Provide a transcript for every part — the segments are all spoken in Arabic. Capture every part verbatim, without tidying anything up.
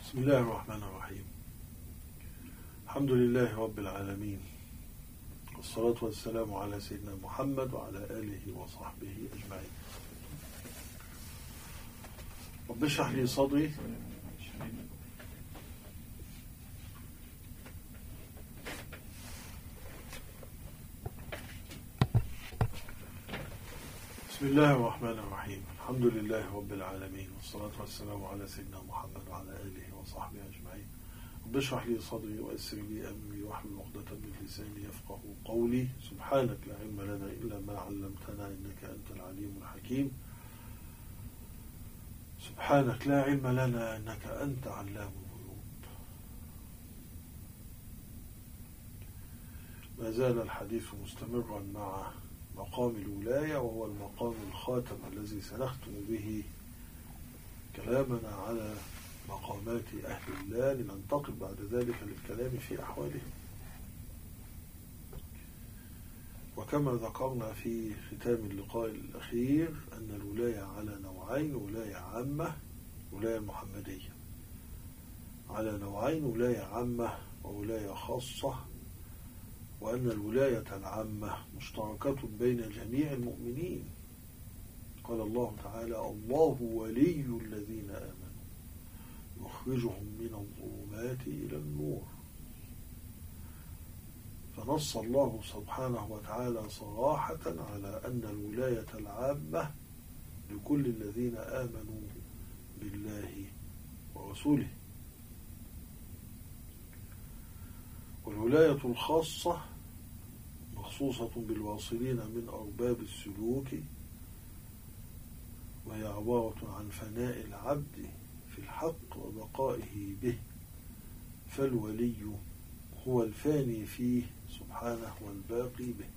بسم الله الرحمن الرحيم. الحمد لله رب العالمين، والصلاة والسلام على سيدنا محمد وعلى آله وصحبه أجمعين. رب اشرح لي صدري بسم الله الرحمن الرحيم. الحمد لله رب العالمين، والصلاة والسلام على سيدنا محمد وعلى آله وصحبه أجمعين. رب اشرح لي صدري ويسر لي أمري واحلل عقدة من لساني يفقه قولي. سبحانك لا علم لنا إلا ما علمتنا إنك أنت العليم الحكيم. سبحانك لا علم لنا إنك أنت علام الغيوب. ما زال الحديث مستمرا مع مقام الولاية، وهو المقام الخاتم الذي سنختم به كلامنا على مقامات أهل الله، لننتقل بعد ذلك للكلام في أحوالهم. وكما ذكرنا في ختام اللقاء الأخير أن الولاية على نوعين: ولاية عامة، ولاية محمدية على نوعين، ولاية عامة وولاية خاصة، وأن الولاية العامة مشتركة بين جميع المؤمنين. قال الله تعالى: الله ولي الذين آمنوا يخرجهم من الظلمات إلى النور. فنص الله سبحانه وتعالى صراحة على أن الولاية العامة لكل الذين آمنوا بالله ورسوله. والولاية الخاصة مخصوصة بالواصلين من أرباب السلوك، وهي عبارة عن فناء العبد في الحق وبقائه به، فالولي هو الفاني فيه سبحانه والباقي به.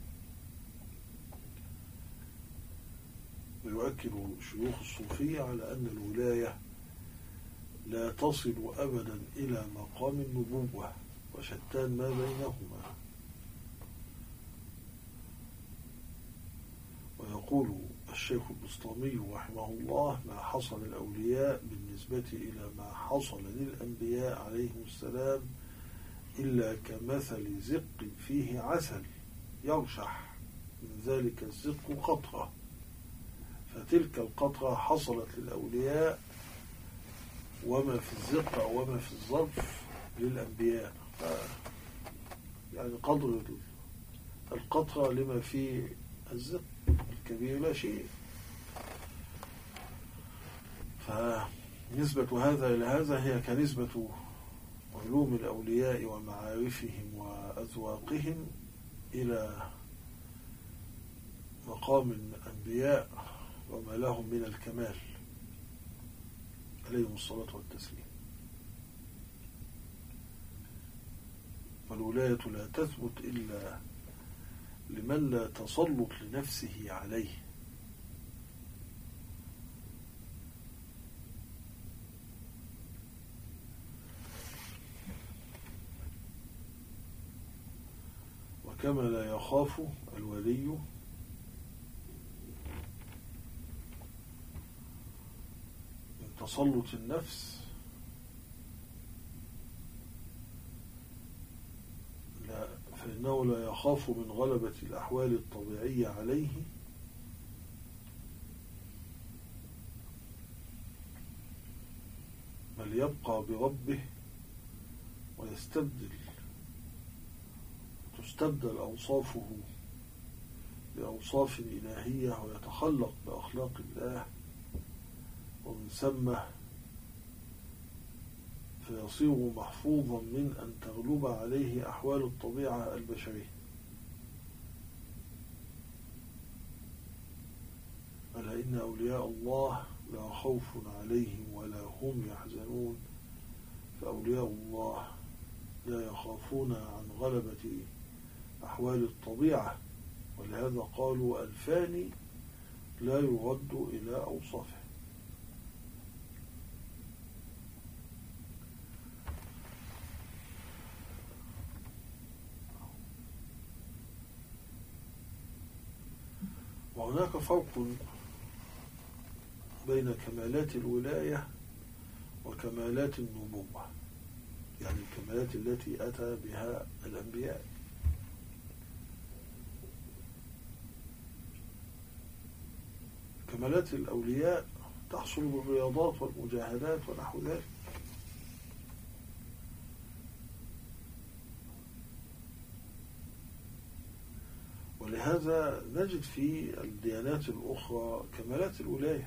ويؤكد شيوخ الصوفية على أن الولاية لا تصل أبدا إلى مقام النبوة، وشتان ما بينهما. ويقول الشيخ البسطامي رحمه الله: ما حصل الأولياء بالنسبة إلى ما حصل للأنبياء عليهم السلام إلا كمثل زق فيه عسل يرشح من ذلك الزق قطرة، فتلك القطرة حصلت للأولياء، وما في الزق أو وما في الظرف للأنبياء. يعني قدر القطرة لما في الزق الكبير لا شيء. فنسبة هذا إلى هذا هي كنسبة علوم الأولياء ومعارفهم وأذواقهم إلى مقام الأنبياء وما لهم من الكمال عليهم الصلاة والتسليم. والولاية لا تثبت إلا لمن لا تسلط لنفسه عليه. وكما لا يخاف الولي من تسلط النفس، لا فإنه لا يخاف من غلبة الأحوال الطبيعية عليه، بل يبقى بربه ويستبدل تستبدل أوصافه بأوصاف إلهية، ويتخلق بأخلاق الله، ومن ثم فيصير محفوظا من أن تغلب عليه أحوال الطبيعة البشرية. ألا إن أولياء الله لا خوف عليهم ولا هم يحزنون. فأولياء الله لا يخافون عن غلبة أحوال الطبيعة، ولهذا قالوا: الفاني لا يرد إلى أوصافه. وهناك فرق بين كمالات الولاية وكمالات النبوة، يعني الكمالات التي أتى بها الأنبياء. كمالات الأولياء تحصل بالرياضات والمجاهدات ونحو ذلك. ولهذا نجد في الديانات الأخرى كمالات الولاية،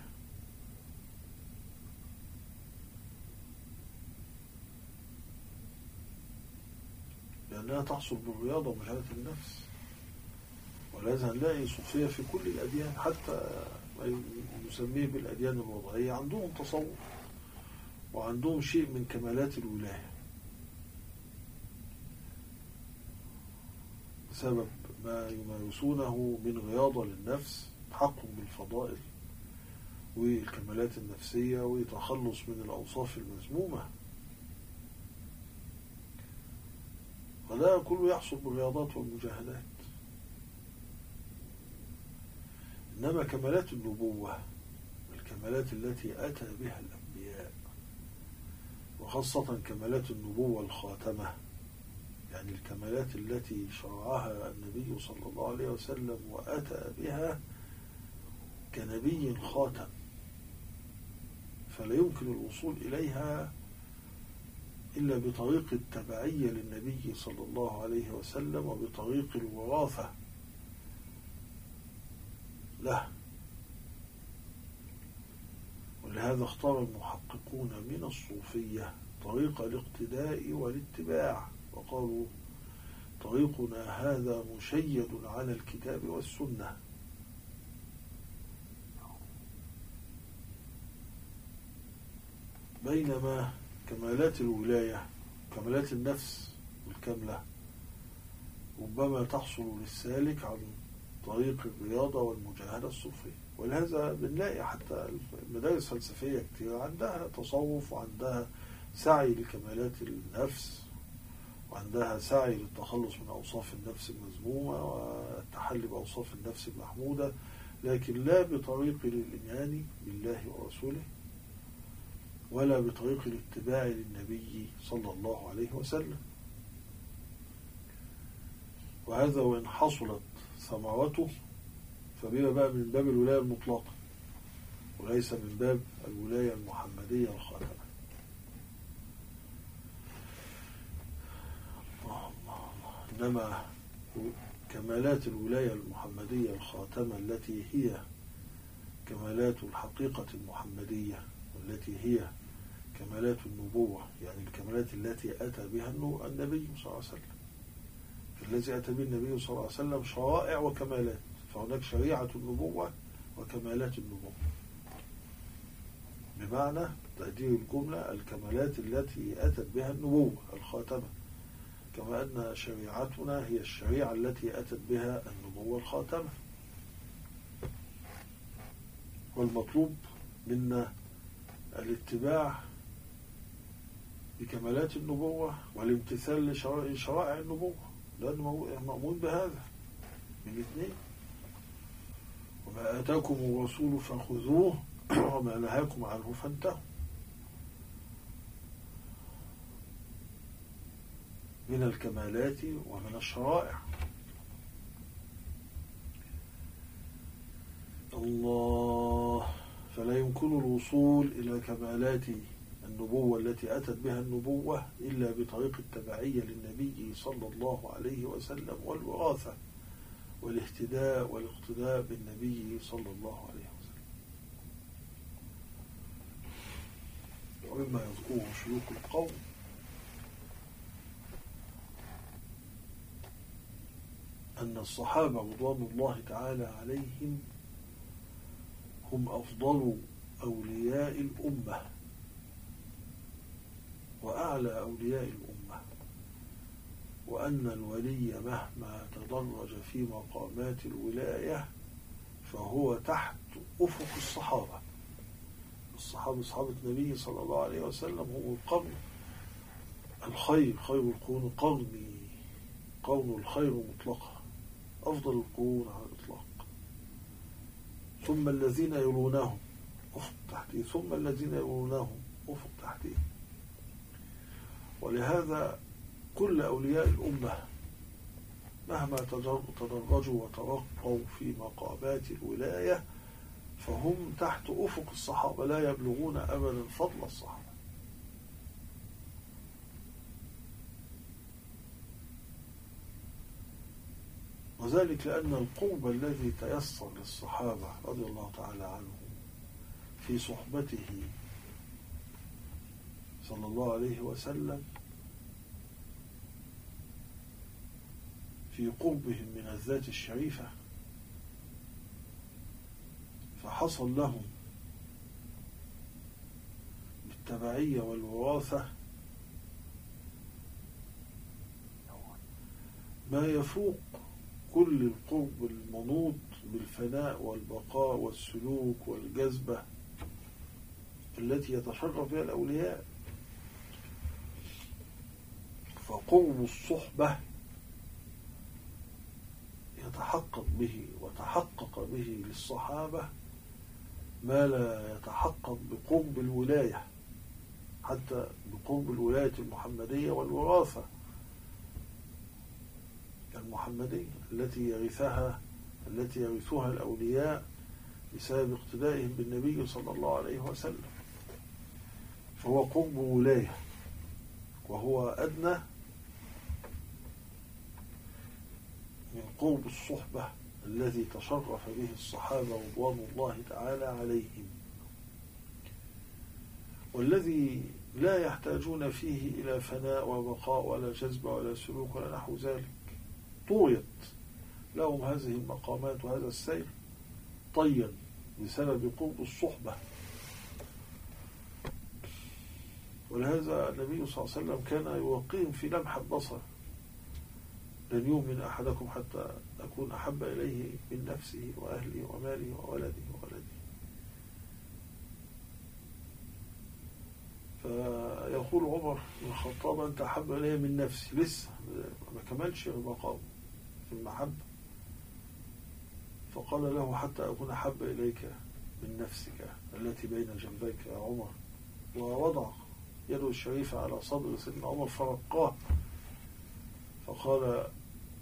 لأنها تحصل بالرياضة ومجاهدة النفس. ولهذا نلاقي صوفية في كل الأديان، حتى ما يسميه بالأديان الوضعية، عندهم تصوف وعندهم شيء من كمالات الولاية بسبب ما يمارسونه من رياضة للنفس، تحقق بالفضائل والكمالات النفسية وتخلص من الأوصاف المذمومة. وده كله يحصل بالرياضات والمجاهدات. إنما كمالات النبوة، الكمالات التي أتى بها الأنبياء، وخاصة كمالات النبوة الخاتمة، يعني الكمالات التي شرعها النبي صلى الله عليه وسلم وأتى بها كنبي خاتم، فلا يمكن الوصول إليها إلا بطريق التبعية للنبي صلى الله عليه وسلم وبطريق الوراثة له. ولهذا اختار المحققون من الصوفية طريق الاقتداء والاتباع، وقالوا طريقنا هذا مشيد على الكتاب والسنة. بينما كمالات الولاية، كمالات النفس الكاملة، ربما تحصل للسالك عن طريق الرياضة والمجاهدة الصوفية. ولهذا بنلاقي حتى المدارس الفلسفية كتير عندها تصوف وعندها سعي لكمالات النفس وعندها سعي للتخلص من أوصاف النفس المذمومة والتحلي بأوصاف النفس المحمودة، لكن لا بطريق الإيمان بالله ورسوله ولا بطريق الاتباع للنبي صلى الله عليه وسلم. وهذا وإن حصلت ثمرته فبيبقى بقى من باب الولاية المطلقة وليس من باب الولاية المحمدية الخاتمة. الله الله الله. إنما كمالات الولاية المحمدية الخاتمة التي هي كمالات الحقيقة المحمدية والتي هي كمالات النبوة، يعني الكمالات التي أتى بها النبي صلى الله عليه وسلم. الذي أتى به النبي صلى الله عليه وسلم شرائع وكمالات، فهناك شريعة النبوة وكمالات النبوة، بمعنى تقدير الجملة الكمالات التي أتت بها النبوة الخاتمة، كما أن شريعتنا هي الشريعة التي أتت بها النبوة الخاتمة. والمطلوب منا الاتباع بكمالات النبوة والامتثال لشرائع النبوة، لأنه مأمون بهذا من الاثنين. وما آتاكم الرسول فخذوه وما نهاكم عنه فانتهوا، من الكمالات ومن الشرائع. الله. فلا يمكن الوصول إلى كمالات النبوة التي أتت بها النبوة إلا بطريق التبعية للنبي صلى الله عليه وسلم والوراثة والاهتداء والاقتداء بالنبي صلى الله عليه وسلم. ومما يذكره شيوخ القوم أن الصحابة رضوان الله تعالى عليهم هم أفضل أولياء الأمة وأعلى أولياء الأمة، وأن الولي مهما تدرج في مقامات الولاية فهو تحت أفق الصحابة. الصحابة صحابة النبي صلى الله عليه وسلم هم القرن الخير، خير القرون قرني، قرن الخير مطلقا، أفضل القرون على الإطلاق، ثم الذين يلونهم أفق تحتي، ثم الذين يلونهم أفق تحتهم. ولهذا كل أولياء الأمة مهما تدرجوا وترقوا في مقامات الولاية فهم تحت أفق الصحابة، لا يبلغون أبدا فضل الصحابة. وذلك لأن القرب الذي تيسر للصحابة رضي الله تعالى عنهم في صحبته صلى الله عليه وسلم في قربهم من الذات الشريفة، فحصل لهم بالتبعية والوراثة ما يفوق كل القرب المنوط بالفناء والبقاء والسلوك والجذبة التي يتشرف بها الأولياء. فقرب الصحبة يتحقق به وتحقق به للصحابة ما لا يتحقق بقرب الولاية، حتى بقرب الولاية المحمدية والوراثة المحمدية التي يرثها التي يرثها الأولياء بسبب اقتدائهم بالنبي صلى الله عليه وسلم. فهو قرب ولاية، وهو أدنى من قرب الصحبة الذي تشرف به الصحابة رضوان الله تعالى عليهم، والذي لا يحتاجون فيه إلى فناء وبقاء ولا جذب ولا سلوك ولا نحو ذلك. طويت لهم هذه المقامات وهذا السير طيا بسبب قرب الصحبة. ولهذا النبي صلى الله عليه وسلم كان يوقيهم في لمح البصر: لن يؤمن أحدكم حتى أكون أحب إليه من نفسه وأهله وماله وولده وولده. فيقول عمر بن الخطاب: أنت أحب إليه من نفسي، لسه ما كملش المقام في المحبة. فقال له: حتى أكون أحب إليك من نفسك التي بين جنبيك يا عمر. ووضع يده الشريفة على صدر سيدنا عمر فرقاه، فقال: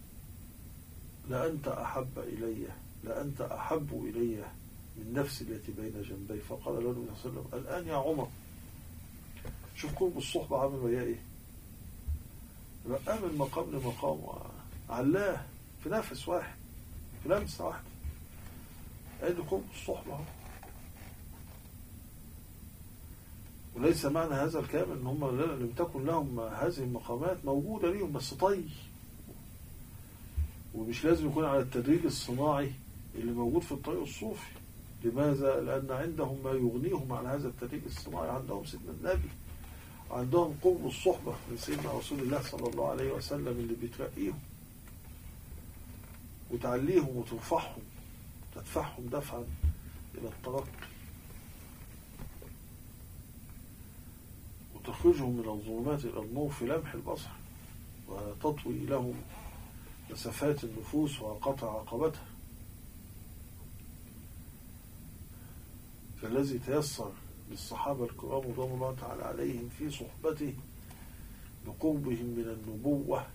لأنت أحب إلي لأنت أحب إلي من نفسي التي بين جنبي. فقال له النبي صلى الله عليه وسلم: الآن يا عمر. شوف قرب الصحبة عامل وياه إيه، رقاه من مقام لمقام وعلاه في نفس واحد، في لمسة واحدة. أدي قرب الصحبة. وليس معنى هذا الكلام ان هم لم تكن لهم هذه المقامات موجودة ليهم، بس طي، ومش لازم يكون على التدريج الصناعي اللي موجود في الطريق الصوفي. لماذا؟ لأن عندهم ما يغنيهم عن هذا التدريج الصناعي. عندهم سيدنا النبي، عندهم قرب الصحبة من سيدنا رسول الله صلى الله عليه وسلم اللي بترقيهم وتعليهم وترفعهم، تدفعهم دفعا إلى الترقي، وتخرجهم من الظلمات إلى النور في لمح البصر، وتطوي لهم مسافات النفوس وقطع عقبتها. فالذي تيسر للصحابة الكرام رضوان الله تعالى عليهم في صحبته بقربهم من النبوة،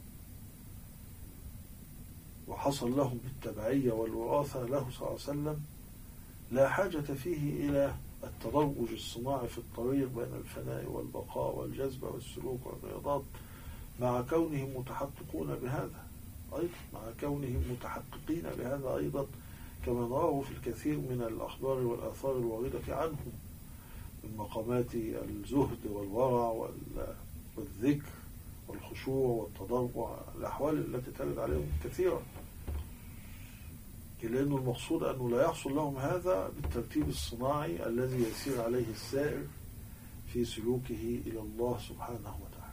وحصل لهم بالتبعية والوراثة له صلى الله عليه وسلم، لا حاجة فيه إلى التدرج الصناعي في الطريق بين الفناء والبقاء والجذب والسلوك والرياضات، مع كونهم متحققون بهذا أيضا مع كونهم متحققين بهذا أيضا كما نراه في الكثير من الأخبار والآثار الواردة عنهم من مقامات الزهد والورع والذكر والخشوع والتضرع، الأحوال التي ترد عليهم كثيرا. لأنه المقصود أنه لا يحصل لهم هذا بالترتيب الصناعي الذي يسير عليه السائر في سلوكه إلى الله سبحانه وتعالى.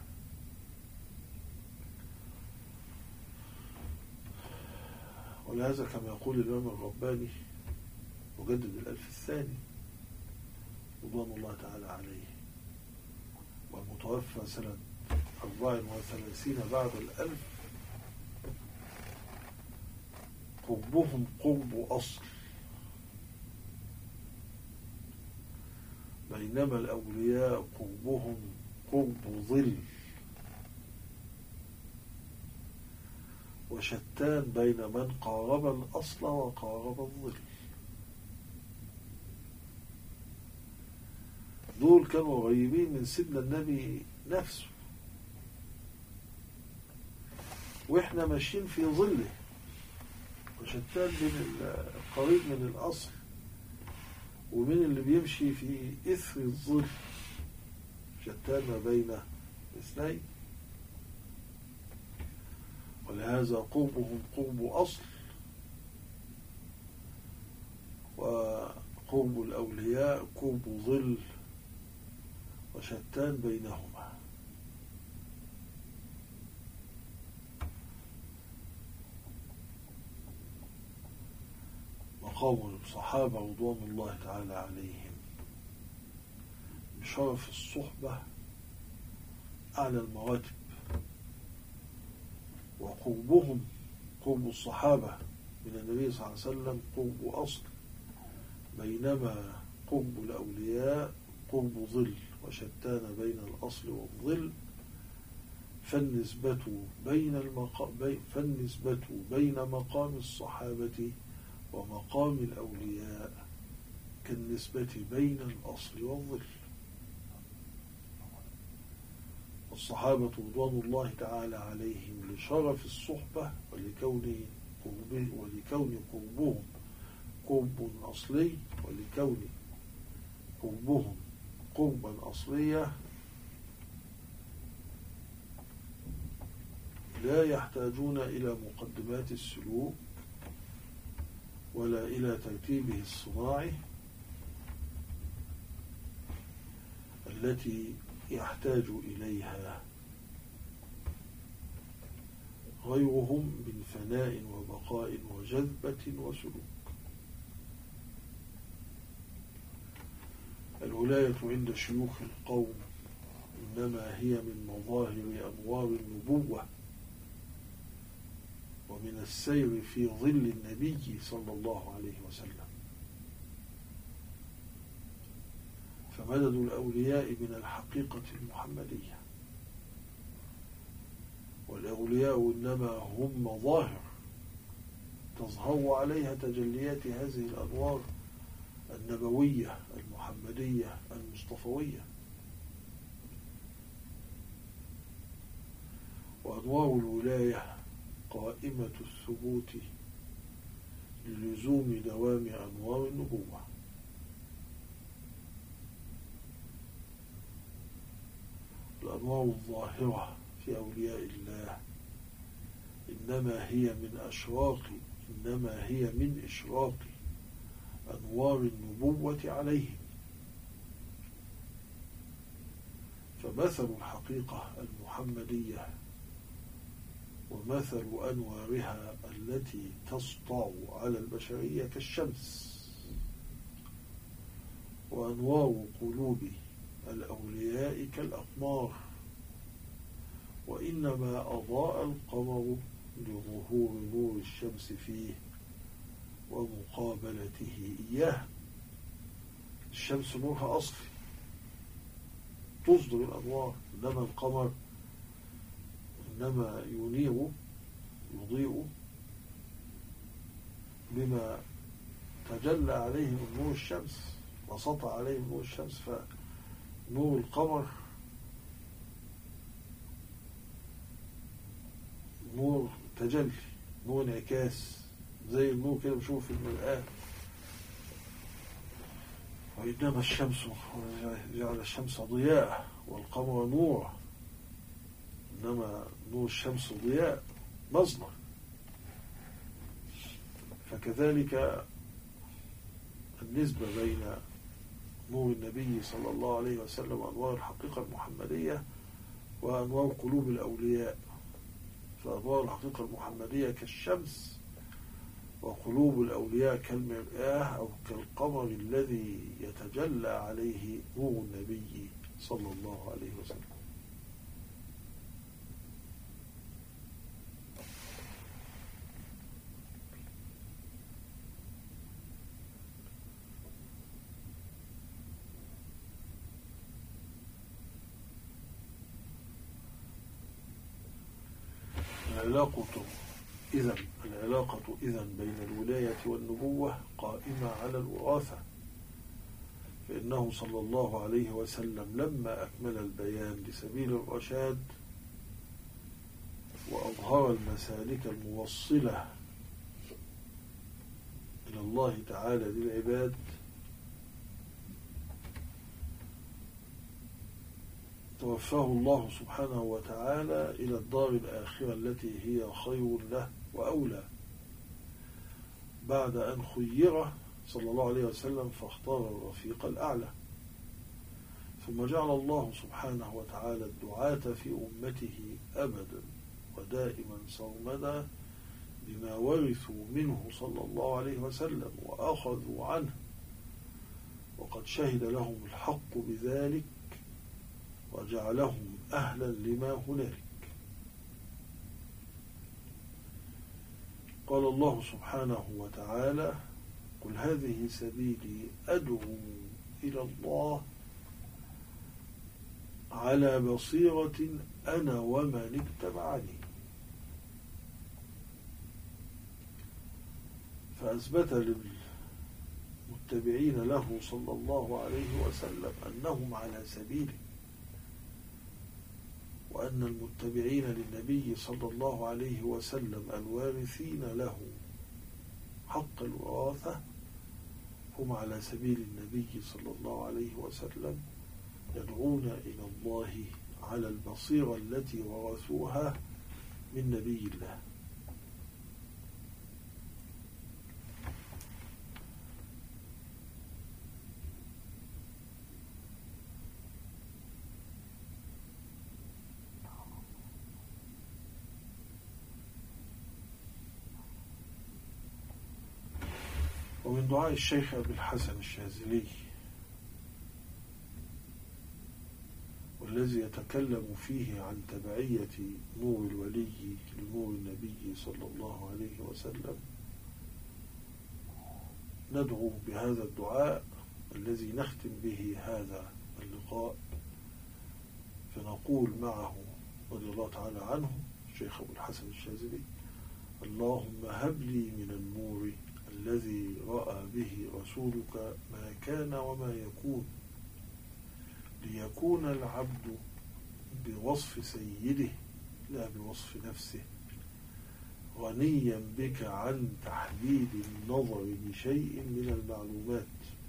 ولهذا كما يقول الإمام الرباني مجدد الألف الثاني رضوان الله تعالى عليه، والمتوفى سنة أربع وثلاثين بعد الألف: قربهم قرب أصل، بينما الأولياء قربهم قرب ظل، وشتان بين من قارب الأصل وقارب الظل. دول كانوا قريبين من سيدنا النبي نفسه، وإحنا ماشيين في ظله، وشتان بين القريب من الأصل ومن اللي بيمشي في إثر الظل، شتان ما بين اثنين. ولهذا قربهم قرب أصل، وقرب الأولياء قرب ظل، وشتان بينهما. مقام الصحابة رضوان الله تعالى عليهم بشرف الصحبة أعلى المراتب، وقربهم قرب الصحابة من النبي صلى الله عليه وسلم قرب أصل، بينما قرب الأولياء قرب ظل، وشتان بين الأصل والظل. فالنسبة بين المقام فالنسبة بين مقام الصحابة ومقام الأولياء كالنسبة بين الأصل والظل. الصحابة رضوان الله تعالى عليهم لشرف الصحبة ولكون قربه ولكون قربهم قرب أصلي، ولكون قربهم قربا أصليا لا يحتاجون إلى مقدمات السلوك ولا إلى ترتيبه الصناعي التي يحتاج إليها غيرهم من فناء وبقاء وجذبة وسلوك. الولاية عند شيوخ القوم إنما هي من مظاهر أنوار النبوة، ومن السير في ظل النبي صلى الله عليه وسلم. فمدد الأولياء من الحقيقة المحمدية، والأولياء إنما هم مظاهر تظهر عليها تجليات هذه الأنوار النبوية المحمدية المصطفوية. وأنوار الولاية قائمة الثبوت للزوم دوام أنوار النبوة. الأنوار الظاهرة في أولياء الله إنما هي من أشراق إنما هي من إشراق أنوار النبوة عليهم. فمثل الحقيقة المحمدية ومثل أنوارها التي تسطع على البشرية كالشمس، وأنوار قلوب الأولياء كالأقمار، وإنما أضاء القمر لظهور نور الشمس فيه ومقابلته إياه. الشمس نورها أصلي تصدر الأنوار، إنما القمر إنما ينير يضيء بما تجلى عليه من نور الشمس وسطع عليه من نور الشمس. فنور القمر نور تجلي، نور انعكاس، زي النور كده بنشوف في المرآة. وإنما الشمس جعل الشمس ضياء والقمر نور، إنما نور الشمس ضياء مصدر. فكذلك النسبة بين نور النبي صلى الله عليه وسلم وأنوار الحقيقة المحمدية وأنوار قلوب الأولياء. فأنوار الحقيقة المحمدية كالشمس، وقلوب الأولياء كالمرآة أو كالقمر الذي يتجلى عليه نور النبي صلى الله عليه وسلم. العلاقة إذن العلاقة إذن بين الولاية والنبوة قائمة على الوراثة، فإنه صلى الله عليه وسلم لما أكمل البيان لسبيل الرشاد وأظهر المسالك الموصلة إلى الله تعالى للعباد توفاه الله سبحانه وتعالى إلى الدار الآخرة التي هي خير له وأولى، بعد أن خير صلى الله عليه وسلم فاختار الرفيق الأعلى. ثم جعل الله سبحانه وتعالى الدعاة في أمته أبدا ودائما سرمدا بما ورثوا منه صلى الله عليه وسلم وأخذوا عنه، وقد شهد لهم الحق بذلك وجعلهم أهلا لما هنالك. قال الله سبحانه وتعالى: قل هذه سبيلي أدعو إلى الله على بصيرة أنا ومن اتبعني. فأثبت للمتبعين له صلى الله عليه وسلم أنهم على سبيله، وأن المتبعين للنبي صلى الله عليه وسلم الوارثين له حق الوراثة هم على سبيل النبي صلى الله عليه وسلم، يدعون إلى الله على البصيرة التي ورثوها من نبي الله. ومن دعاء الشيخ أبي الحسن الشاذلي والذي يتكلم فيه عن تبعية نور الولي لنور النبي صلى الله عليه وسلم، ندعو بهذا الدعاء الذي نختم به هذا اللقاء، فنقول معه رضي الله تعالى عنه الشيخ أبو الحسن الشاذلي: اللهم هب لي من النور الذي رأى به رسولك ما كان وما يكون، ليكون العبد بوصف سيده لا بوصف نفسه، غنيا بك عن تحديد النظر بشيء من المعلومات،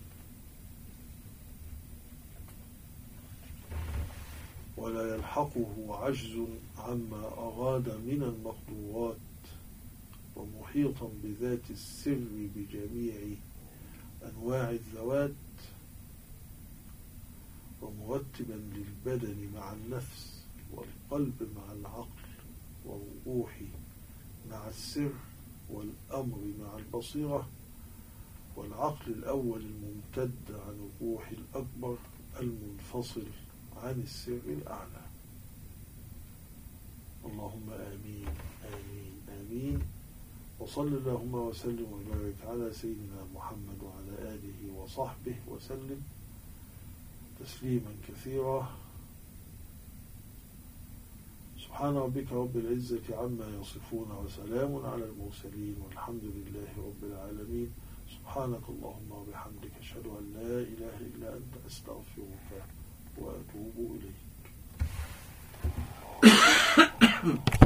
ولا يلحقه عجز عما أراد من المقدورات، ومحيطا بذات السر بجميع أنواع الذوات، ومرتبا للبدن مع النفس والقلب مع العقل والروح مع السر والأمر مع البصيرة، والعقل الأول الممتد عن الروح الأكبر المنفصل عن السر الأعلى. اللهم آمين آمين آمين. وصل اللهم وسلم وبارك على سيدنا محمد وعلى آله وصحبه وسلم تسليما كثيرا. سبحان ربك رب العزة عما يصفون وسلام على المرسلين والحمد لله رب العالمين. سبحانك اللهم وبحمدك أشهد أن لا إله إلا أنت أستغفرك وأتوب إليك.